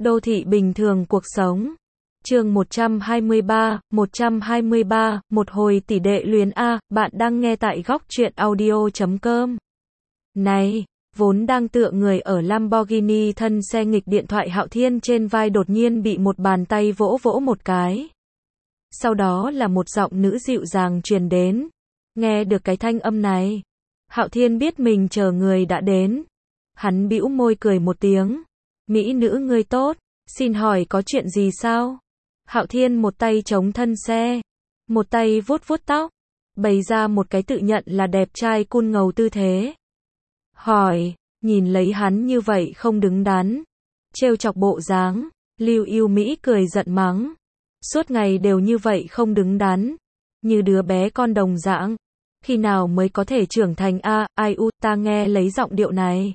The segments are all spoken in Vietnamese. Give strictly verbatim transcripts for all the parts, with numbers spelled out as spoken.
Đô thị bình thường cuộc sống. Chương một trăm hai mươi ba, một trăm hai mươi ba, một hồi tỷ đệ luyến A, bạn đang nghe tại góc truyện audio chấm com. Này, vốn đang tựa người ở Lamborghini thân xe nghịch điện thoại Hạo Thiên trên vai đột nhiên bị một bàn tay vỗ vỗ một cái. Sau đó là một giọng nữ dịu dàng truyền đến. Nghe được cái thanh âm này, Hạo Thiên biết mình chờ người đã đến. Hắn bĩu môi cười một tiếng. Mỹ nữ ngươi tốt, xin hỏi có chuyện gì sao? Hạo Thiên một tay chống thân xe, một tay vuốt vuốt tóc, bày ra một cái tự nhận là đẹp trai cool ngầu tư thế. Hỏi, nhìn lấy hắn như vậy không đứng đắn, trêu chọc bộ dáng, Lưu Yêu Mỹ cười giận mắng. Suốt ngày đều như vậy không đứng đắn, như đứa bé con đồng dạng, khi nào mới có thể trưởng thành a? Ai u, ta nghe lấy giọng điệu này,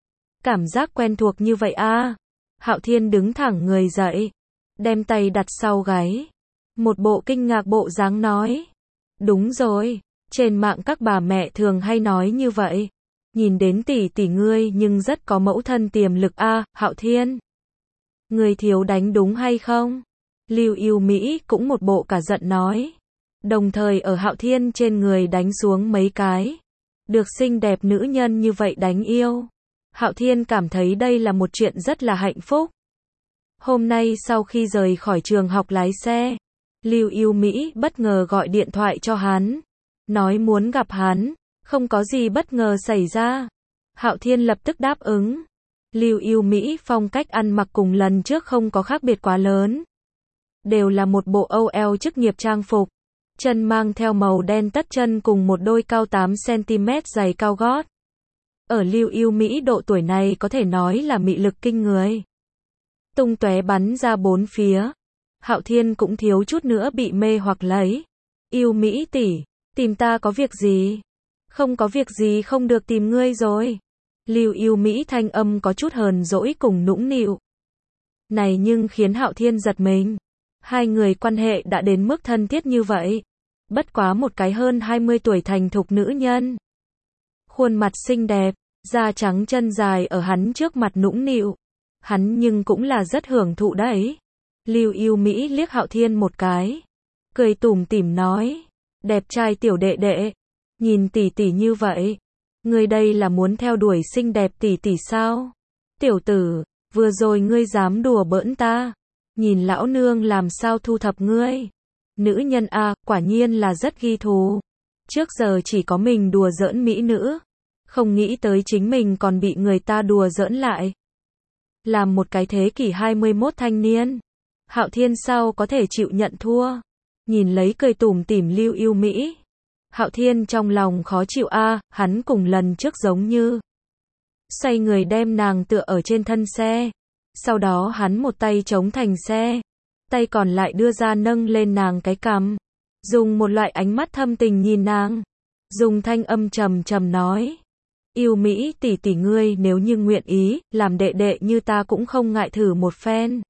cảm giác quen thuộc như vậy a. Hạo Thiên đứng thẳng người dậy, đem tay đặt sau gáy, một bộ kinh ngạc bộ dáng nói. Đúng rồi, trên mạng các bà mẹ thường hay nói như vậy. Nhìn đến tỷ tỷ ngươi nhưng rất có mẫu thân tiềm lực a, Hạo Thiên. Ngươi thiếu đánh đúng hay không? Lưu Yêu Mỹ cũng một bộ cả giận nói. Đồng thời ở Hạo Thiên trên người đánh xuống mấy cái. Được xinh đẹp nữ nhân như vậy đánh yêu. Hạo Thiên cảm thấy đây là một chuyện rất là hạnh phúc. Hôm nay sau khi rời khỏi trường học lái xe, Lưu Yêu Mỹ bất ngờ gọi điện thoại cho hắn, nói muốn gặp hắn, không có gì bất ngờ xảy ra. Hạo Thiên lập tức đáp ứng. Lưu Yêu Mỹ phong cách ăn mặc cùng lần trước không có khác biệt quá lớn. Đều là một bộ ô eo chức nghiệp trang phục, chân mang theo màu đen tất chân cùng một đôi cao tám xăng ti mét giày cao gót. Ở Lưu Yêu Mỹ độ tuổi này có thể nói là mị lực kinh người, tung tóe bắn ra bốn phía. Hạo Thiên cũng thiếu chút nữa bị mê hoặc lấy. Yêu Mỹ tỷ, tìm ta có việc gì? Không có việc gì không được tìm ngươi rồi. Lưu Yêu Mỹ thanh âm có chút hờn dỗi cùng nũng nịu. Này nhưng khiến Hạo Thiên giật mình. Hai người quan hệ đã đến mức thân thiết như vậy. Bất quá một cái hơn hai mươi tuổi thành thục nữ nhân. Khuôn mặt xinh đẹp, da trắng chân dài ở hắn trước mặt nũng nịu. Hắn nhưng cũng là rất hưởng thụ đấy. Lưu Yêu Mỹ liếc Hạo Thiên một cái, cười tủm tỉm nói, đẹp trai tiểu đệ đệ, nhìn tỷ tỷ như vậy, ngươi đây là muốn theo đuổi xinh đẹp tỷ tỷ sao? Tiểu tử, vừa rồi ngươi dám đùa bỡn ta, nhìn lão nương làm sao thu thập ngươi. Nữ nhân a, quả nhiên là rất ghi thù. Trước giờ chỉ có mình đùa giỡn mỹ nữ, không nghĩ tới chính mình còn bị người ta đùa giỡn lại. Làm một cái thế kỷ hai mươi mốt thanh niên, Hạo Thiên sao có thể chịu nhận thua. Nhìn lấy cười tủm tỉm Lưu Yêu Mỹ, Hạo Thiên trong lòng khó chịu a, hắn cùng lần trước giống như. Xoay người đem nàng tựa ở trên thân xe, sau đó hắn một tay chống thành xe, tay còn lại đưa ra nâng lên nàng cái cằm, dùng một loại ánh mắt thâm tình nhìn nàng, dùng thanh âm trầm trầm nói. Yêu Mỹ tỷ tỷ ngươi nếu như nguyện ý, làm đệ đệ như ta cũng không ngại thử một phen.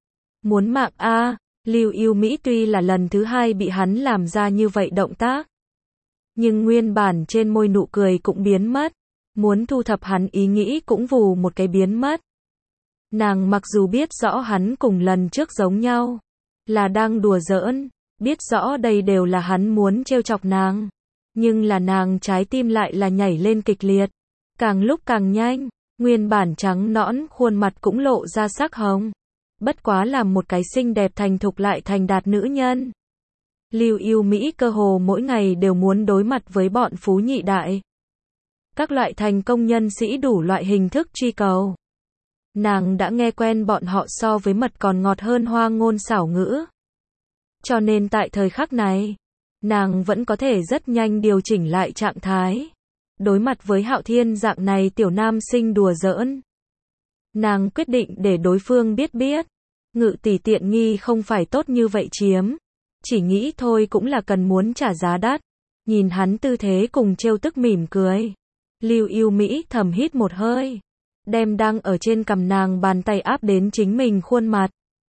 Muốn mạng a, Lưu Yêu Mỹ tuy là lần thứ hai bị hắn làm ra như vậy động tác, nhưng nguyên bản trên môi nụ cười cũng biến mất, muốn thu thập hắn ý nghĩ cũng vù một cái biến mất. Nàng mặc dù biết rõ hắn cùng lần trước giống nhau, là đang đùa giỡn, biết rõ đây đều là hắn muốn trêu chọc nàng, nhưng là nàng trái tim lại là nhảy lên kịch liệt, càng lúc càng nhanh, nguyên bản trắng nõn khuôn mặt cũng lộ ra sắc hồng. Bất quá làm một cái xinh đẹp thành thục lại thành đạt nữ nhân. Lưu Yêu Mỹ cơ hồ mỗi ngày đều muốn đối mặt với bọn phú nhị đại. Các loại thành công nhân sĩ đủ loại hình thức truy cầu. Nàng đã nghe quen bọn họ so với mật còn ngọt hơn hoa ngôn xảo ngữ. Cho nên tại thời khắc này, nàng vẫn có thể rất nhanh điều chỉnh lại trạng thái. Đối mặt với Hạo Thiên dạng này tiểu nam sinh đùa giỡn, nàng quyết định để đối phương biết biết, ngự tỷ tiện nghi không phải tốt như vậy chiếm, chỉ nghĩ thôi cũng là cần muốn trả giá đắt. Nhìn hắn tư thế cùng trêu tức mỉm cười, Lưu Yêu Mỹ thầm hít một hơi, đem đang ở trên cằm nàng bàn tay áp đến chính mình khuôn mặt,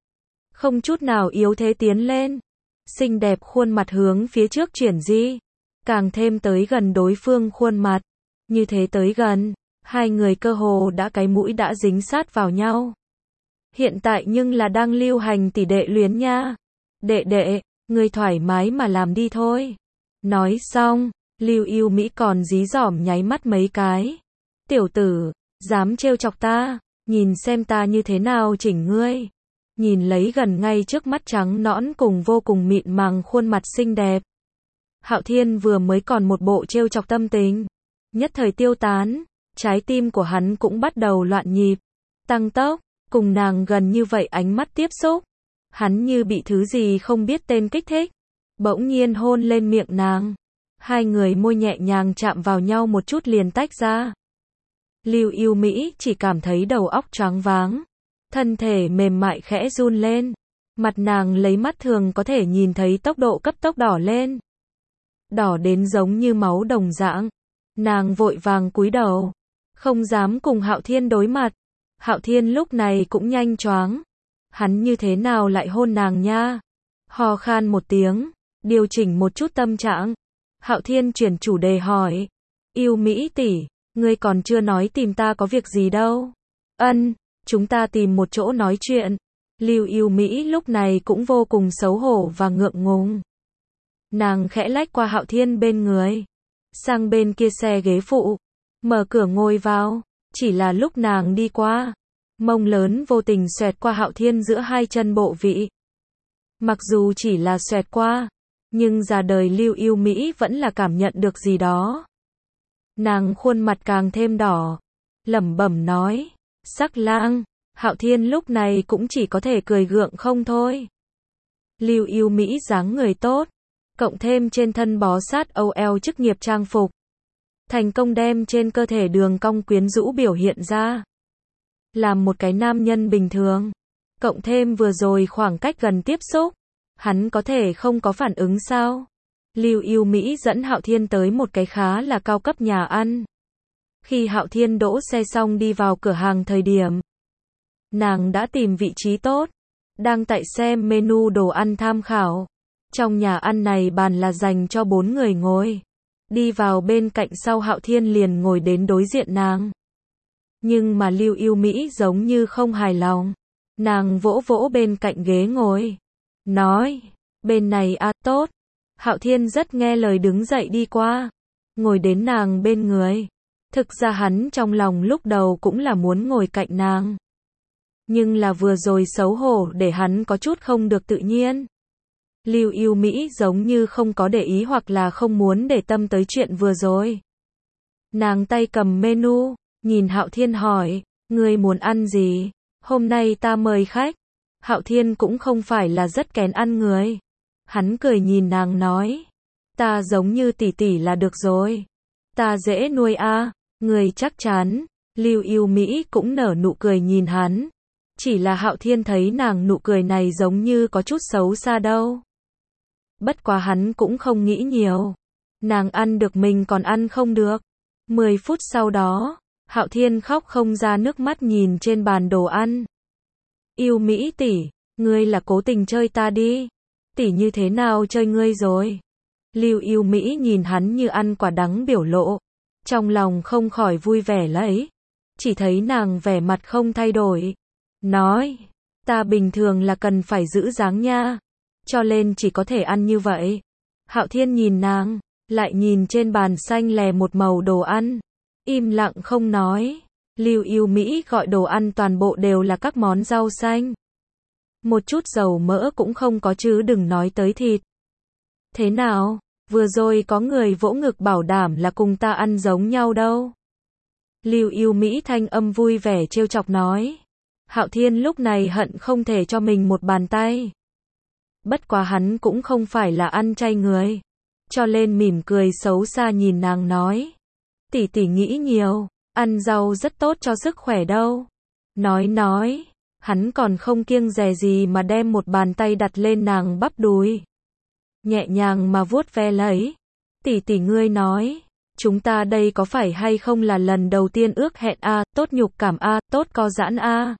không chút nào yếu thế tiến lên, xinh đẹp khuôn mặt hướng phía trước chuyển di, càng thêm tới gần đối phương khuôn mặt, như thế tới gần, hai người cơ hồ đã cái mũi đã dính sát vào nhau. Hiện tại nhưng là đang lưu hành tỷ đệ luyến nha. Đệ đệ, ngươi thoải mái mà làm đi thôi. Nói xong, Lưu Yêu Mỹ còn dí dỏm nháy mắt mấy cái. Tiểu tử, dám trêu chọc ta, nhìn xem ta như thế nào chỉnh ngươi. Nhìn lấy gần ngay trước mắt trắng nõn cùng vô cùng mịn màng khuôn mặt xinh đẹp. Hạo Thiên vừa mới còn một bộ trêu chọc tâm tình, nhất thời tiêu tán, trái tim của hắn cũng bắt đầu loạn nhịp, tăng tốc, cùng nàng gần như vậy ánh mắt tiếp xúc. Hắn như bị thứ gì không biết tên kích thích, bỗng nhiên hôn lên miệng nàng. Hai người môi nhẹ nhàng chạm vào nhau một chút liền tách ra. Lưu Yêu Mỹ chỉ cảm thấy đầu óc choáng váng, thân thể mềm mại khẽ run lên, mặt nàng lấy mắt thường có thể nhìn thấy tốc độ cấp tốc đỏ lên. Đỏ đến giống như máu đồng dạng. Nàng vội vàng cúi đầu, không dám cùng Hạo Thiên đối mặt. Hạo Thiên lúc này cũng nhanh choáng. Hắn như thế nào lại hôn nàng nha? Ho khan một tiếng, điều chỉnh một chút tâm trạng. Hạo Thiên chuyển chủ đề hỏi, Yêu Mỹ tỷ, ngươi còn chưa nói tìm ta có việc gì đâu. Ân, chúng ta tìm một chỗ nói chuyện. Lưu Yêu Mỹ lúc này cũng vô cùng xấu hổ và ngượng ngùng. Nàng khẽ lách qua Hạo Thiên bên người, sang bên kia xe ghế phụ, mở cửa ngồi vào. Chỉ là lúc nàng đi qua, mông lớn vô tình xoẹt qua Hạo Thiên giữa hai chân bộ vị. Mặc dù chỉ là xoẹt qua, nhưng già đời Lưu Yêu Mỹ vẫn là cảm nhận được gì đó. Nàng khuôn mặt càng thêm đỏ, lẩm bẩm nói, Sắc Lang. Hạo Thiên lúc này cũng chỉ có thể cười gượng không thôi. Lưu Yêu Mỹ dáng người tốt, cộng thêm trên thân bó sát âu eo chức nghiệp trang phục, thành công đem trên cơ thể đường cong quyến rũ biểu hiện ra. Làm một cái nam nhân bình thường, cộng thêm vừa rồi khoảng cách gần tiếp xúc, hắn có thể không có phản ứng sao? Lưu Yêu Mỹ dẫn Hạo Thiên tới một cái khá là cao cấp nhà ăn. Khi Hạo Thiên đỗ xe xong đi vào cửa hàng thời điểm, nàng đã tìm vị trí tốt, đang tại xem menu đồ ăn tham khảo. Trong nhà ăn này bàn là dành cho bốn người ngồi. Đi vào bên cạnh sau Hạo Thiên liền ngồi đến đối diện nàng. Nhưng mà Lưu Yêu Mỹ giống như không hài lòng. Nàng vỗ vỗ bên cạnh ghế ngồi, nói, bên này à, tốt. Hạo Thiên rất nghe lời đứng dậy đi qua, ngồi đến nàng bên người. Thực ra hắn trong lòng lúc đầu cũng là muốn ngồi cạnh nàng. Nhưng là vừa rồi xấu hổ để hắn có chút không được tự nhiên. Lưu Yêu Mỹ giống như không có để ý hoặc là không muốn để tâm tới chuyện vừa rồi. Nàng tay cầm menu, nhìn Hạo Thiên hỏi, ngươi muốn ăn gì? Hôm nay ta mời khách. Hạo Thiên cũng không phải là rất kén ăn người. Hắn cười nhìn nàng nói, ta giống như tỷ tỷ là được rồi. Ta dễ nuôi a, à, người chắc chắn. Lưu Yêu Mỹ cũng nở nụ cười nhìn hắn. Chỉ là Hạo Thiên thấy nàng nụ cười này giống như có chút xấu xa đâu. Bất quá hắn cũng không nghĩ nhiều. Nàng ăn được mình còn ăn không được. Mười phút sau đó, Hạo Thiên khóc không ra nước mắt nhìn trên bàn đồ ăn. Yêu Mỹ tỷ, ngươi là cố tình chơi ta đi. Tỷ như thế nào chơi ngươi rồi? Lưu Yêu Mỹ nhìn hắn như ăn quả đắng biểu lộ. Trong lòng không khỏi vui vẻ lấy. Chỉ thấy nàng vẻ mặt không thay đổi. Nói, ta bình thường là cần phải giữ dáng nha. Cho nên chỉ có thể ăn như vậy. Hạo Thiên nhìn nàng, lại nhìn trên bàn xanh lè một màu đồ ăn. Im lặng không nói. Lưu Yêu Mỹ gọi đồ ăn toàn bộ đều là các món rau xanh. Một chút dầu mỡ cũng không có chứ đừng nói tới thịt. Thế nào, vừa rồi có người vỗ ngực bảo đảm là cùng ta ăn giống nhau đâu. Lưu Yêu Mỹ thanh âm vui vẻ trêu chọc nói. Hạo Thiên lúc này hận không thể cho mình một bàn tay. Bất quá hắn cũng không phải là ăn chay người. Cho nên mỉm cười xấu xa nhìn nàng nói. Tỷ tỷ nghĩ nhiều, ăn rau rất tốt cho sức khỏe đâu. Nói nói, hắn còn không kiêng dè gì mà đem một bàn tay đặt lên nàng bắp đùi. Nhẹ nhàng mà vuốt ve lấy. Tỷ tỷ ngươi nói, chúng ta đây có phải hay không là lần đầu tiên ước hẹn a, tốt nhục cảm a, tốt co giãn a.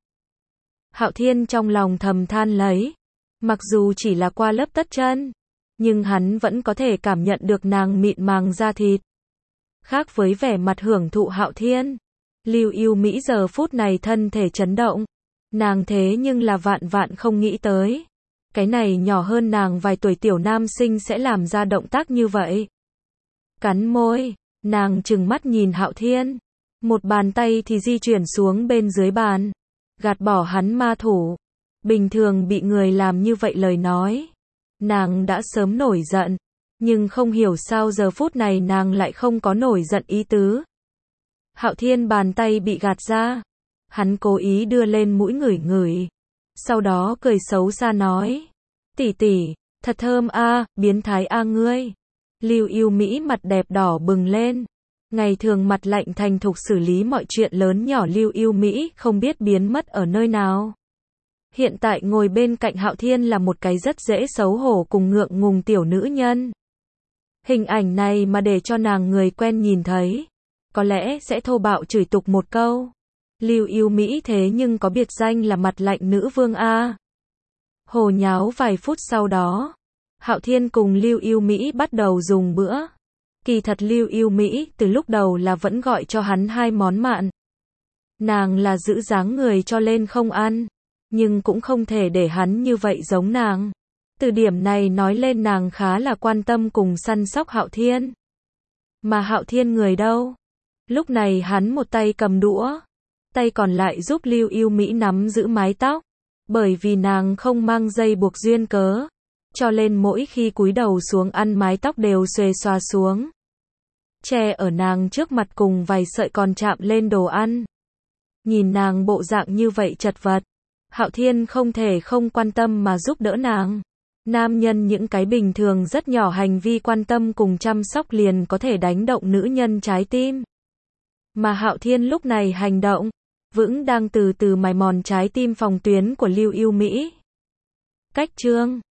Hạo Thiên trong lòng thầm than lấy. Mặc dù chỉ là qua lớp tất chân, nhưng hắn vẫn có thể cảm nhận được nàng mịn màng da thịt. Khác với vẻ mặt hưởng thụ Hạo Thiên, Lưu Yêu Mỹ giờ phút này thân thể chấn động. Nàng thế nhưng là vạn vạn không nghĩ tới. Cái này nhỏ hơn nàng vài tuổi tiểu nam sinh sẽ làm ra động tác như vậy. Cắn môi, nàng trừng mắt nhìn Hạo Thiên. Một bàn tay thì di chuyển xuống bên dưới bàn. Gạt bỏ hắn ma thủ. Bình thường bị người làm như vậy lời nói. Nàng đã sớm nổi giận. Nhưng không hiểu sao giờ phút này nàng lại không có nổi giận ý tứ. Hạo Thiên bàn tay bị gạt ra. Hắn cố ý đưa lên mũi ngửi ngửi. Sau đó cười xấu xa nói. Tỷ tỷ, thật thơm a, biến thái a ngươi. Lưu Yêu Mỹ mặt đẹp đỏ bừng lên. Ngày thường mặt lạnh thành thục xử lý mọi chuyện lớn nhỏ Lưu Yêu Mỹ không biết biến mất ở nơi nào. Hiện tại ngồi bên cạnh Hạo Thiên là một cái rất dễ xấu hổ cùng ngượng ngùng tiểu nữ nhân. Hình ảnh này mà để cho nàng người quen nhìn thấy, có lẽ sẽ thô bạo chửi tục một câu. Lưu Yêu Mỹ thế nhưng có biệt danh là mặt lạnh nữ vương a. Hồ nháo vài phút sau đó, Hạo Thiên cùng Lưu Yêu Mỹ bắt đầu dùng bữa. Kỳ thật Lưu Yêu Mỹ từ lúc đầu là vẫn gọi cho hắn hai món mặn. Nàng là giữ dáng người cho nên không ăn, nhưng cũng không thể để hắn như vậy giống nàng. Từ điểm này nói lên nàng khá là quan tâm cùng săn sóc Hạo Thiên. Mà Hạo Thiên người đâu? Lúc này hắn một tay cầm đũa, tay còn lại giúp Lưu Yêu Mỹ nắm giữ mái tóc. Bởi vì nàng không mang dây buộc duyên cớ, cho nên mỗi khi cúi đầu xuống ăn mái tóc đều xuề xòa xuống. Che ở nàng trước mặt cùng vài sợi còn chạm lên đồ ăn. Nhìn nàng bộ dạng như vậy chật vật, Hạo Thiên không thể không quan tâm mà giúp đỡ nàng. Nam nhân những cái bình thường rất nhỏ hành vi quan tâm cùng chăm sóc liền có thể đánh động nữ nhân trái tim. Mà Hạo Thiên lúc này hành động, vững đang từ từ mài mòn trái tim phòng tuyến của Lưu Yêu Mỹ. Cách chương